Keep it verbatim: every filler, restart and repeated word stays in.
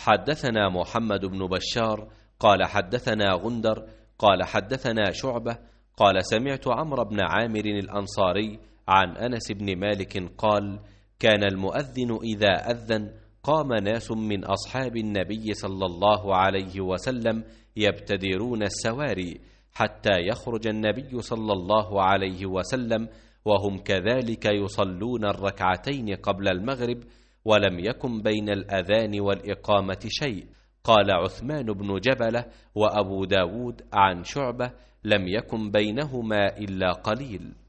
حدثنا محمد بن بشار قال حدثنا غندر قال حدثنا شعبة قال سمعت عمرو بن عامر الأنصاري عن أنس بن مالك قال كان المؤذن إذا أذن قام ناس من أصحاب النبي صلى الله عليه وسلم يبتدرون السواري حتى يخرج النبي صلى الله عليه وسلم وهم كذلك يصلون الركعتين قبل المغرب ولم يكن بين الأذان والإقامة شيء. قال عثمان بن جبلة وأبو داود عن شعبة لم يكن بينهما إلا قليل.